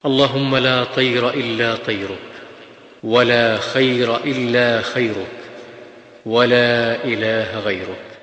اللهم لا طير إلا طيرك، ولا خير إلا خيرك، ولا إله غيرك.